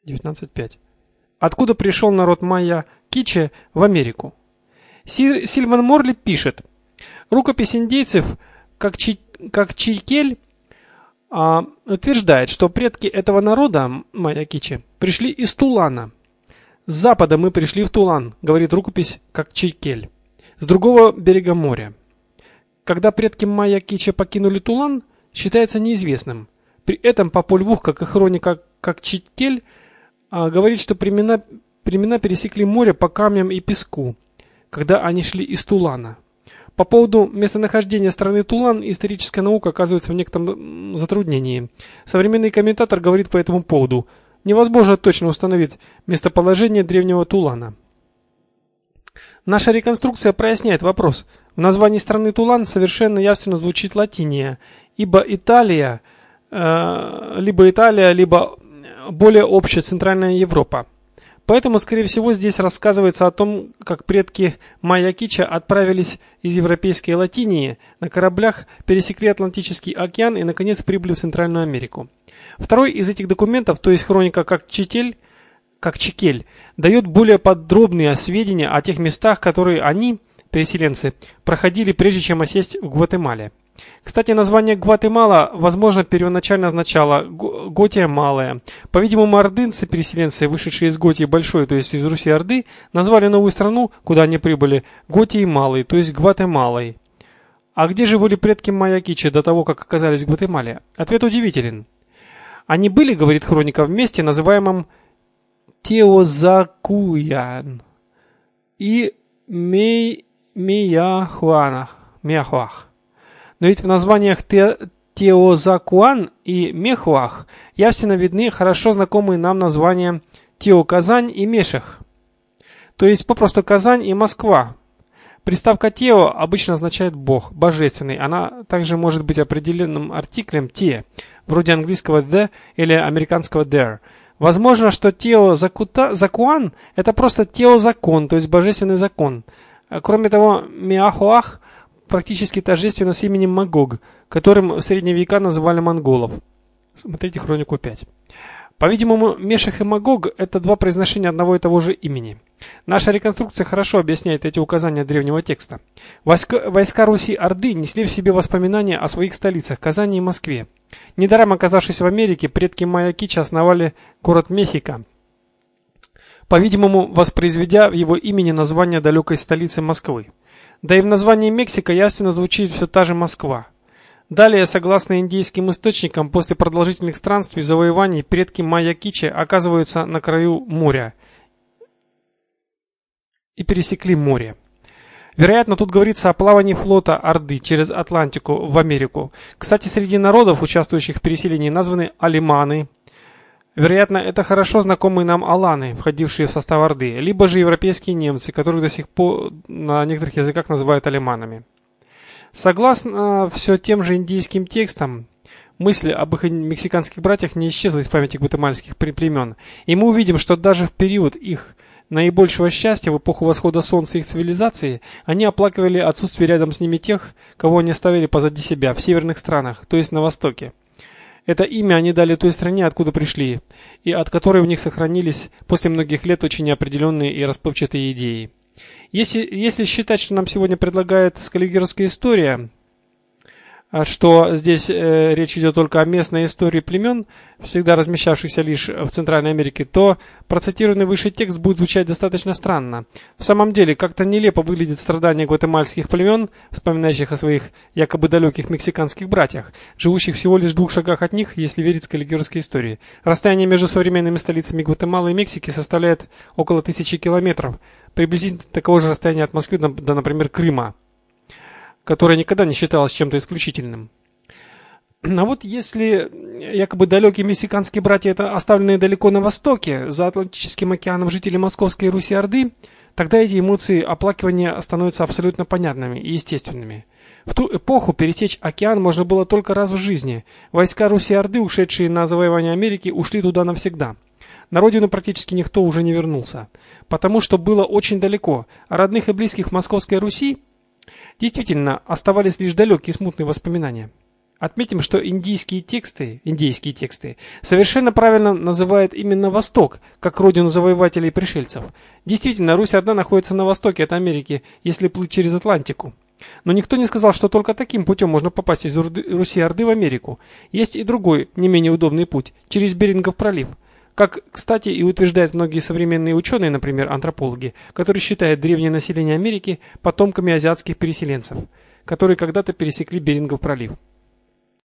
19.5. Откуда пришел народ майя Киче в Америку? Сильван Морли пишет: рукопись индейцев, как Чайкель, утверждает, что предки этого народа, майя Киче, пришли из Тулана. С запада мы пришли в Тулан, говорит рукопись как Чайкель, с другого берега моря. Когда предки майя Киче покинули Тулан, считается неизвестным. При этом Популь Vuh, как и хроника как Чайкель, говорит, что племена пересекли море по камням и песку, когда они шли из Тулана. По поводу местонахождения страны Тулан историческая наука оказывается в некотором затруднении. Современный комментатор говорит по этому поводу: невозможно точно установить местоположение древнего Тулана. Наша реконструкция проясняет вопрос. В названии страны Тулан совершенно явственно звучит латиния, либо Италия, либо более общая Центральная Европа. Поэтому, скорее всего, здесь рассказывается о том, как предки майя Киче отправились из европейской Латинии на кораблях, пересекли Атлантический океан и, наконец, прибыли в Центральную Америку. Второй из этих документов, то есть хроника как Чайкель, дает более подробные сведения о тех местах, которые они, переселенцы, проходили прежде чем осесть в Гватемале. Кстати, название Гватемала, возможно, первоначально означало Готия Малая. По-видимому, ордынцы, переселенцы, вышедшие из Готии Большой, то есть из Руси-Орды, назвали новую страну, куда они прибыли, Готией Малой, то есть Гватемалой. А где же были предки майя Киче до того, как оказались в Гватемале? Ответ удивителен. Они были, говорит хроника, в месте, называемом Теозакуян и Мияхуах. Но ведь в названиях Теозакуан и Мехуах явственно видны хорошо знакомые нам названия Тео-Казань и Мешех. То есть попросту Казань и Москва. Приставка Тео обычно означает Бог, божественный. Она также может быть определенным артиклем те, вроде английского the или американского there. Возможно, что Тео-Закуан это просто Тео-закон, то есть божественный закон. Кроме того, Миахуах практически тождественно с именем Магог, которым в средние века называли монголов. Смотрите хронику 5. По-видимому, Мешех и Магог – это два произношения одного и того же имени. Наша реконструкция хорошо объясняет эти указания древнего текста. Войска Руси-Орды несли в себе воспоминания о своих столицах Казани и Москве. Недаром оказавшись в Америке, предки майя Киче основали город Мехико, по-видимому, воспроизведя в его имени название далекой столицы Москвы. Да и в названии Мексика явственно звучит все та же Москва. Далее, согласно индийским источникам, после продолжительных странствий и завоеваний предки майя Киче оказываются на краю моря и пересекли море. Вероятно, тут говорится о плавании флота Орды через Атлантику в Америку. Кстати, среди народов, участвующих в переселении, названы алиманы. Вероятно, это хорошо знакомые нам аланы, входившие в состав Орды, либо же европейские немцы, которых до сих пор на некоторых языках называют алиманами. Согласно все тем же индийским текстам, мысль об их мексиканских братьях не исчезла из памяти гватемальских племен, и мы увидим, что даже в период их наибольшего счастья, в эпоху восхода солнца их цивилизации, они оплакивали отсутствие рядом с ними тех, кого они оставили позади себя, в северных странах, то есть на востоке. Это имя они дали той стране, откуда пришли, и от которой у них сохранились после многих лет очень неопределенные и расплывчатые идеи. Если считать, что нам сегодня предлагает скаллигеровская история, что здесь речь идет только о местной истории племен, всегда размещавшихся лишь в Центральной Америке, то процитированный выше текст будет звучать достаточно странно. В самом деле, как-то нелепо выглядят страдания гватемальских племен, вспоминающих о своих якобы далеких мексиканских братьях, живущих всего лишь в 2 шагах от них, если верить скаллигеровской истории. Расстояние между современными столицами Гватемалы и Мексики составляет около 1000 километров, приблизительно такого же расстояния от Москвы до, например, Крыма, которая никогда не считалась чем-то исключительным. А вот если якобы далекие мексиканские братья это оставленные далеко на востоке, за Атлантическим океаном жители Московской Руси-Орды, тогда эти эмоции оплакивания становятся абсолютно понятными и естественными. В ту эпоху пересечь океан можно было только раз в жизни. Войска Руси-Орды, ушедшие на завоевание Америки, ушли туда навсегда. На родину практически никто уже не вернулся, потому что было очень далеко, а родных и близких в Московской Руси действительно оставались лишь далекие смутные воспоминания. Отметим, что индейские тексты совершенно правильно называют именно Восток, как родину завоевателей и пришельцев. Действительно, Русь одна находится на востоке от Америки, если плыть через Атлантику. Но никто не сказал, что только таким путем можно попасть из Руси-Орды в Америку. Есть и другой, не менее удобный путь, через Берингов пролив. Как, кстати, и утверждают многие современные ученые, например, антропологи, которые считают древнее население Америки потомками азиатских переселенцев, которые когда-то пересекли Берингов пролив.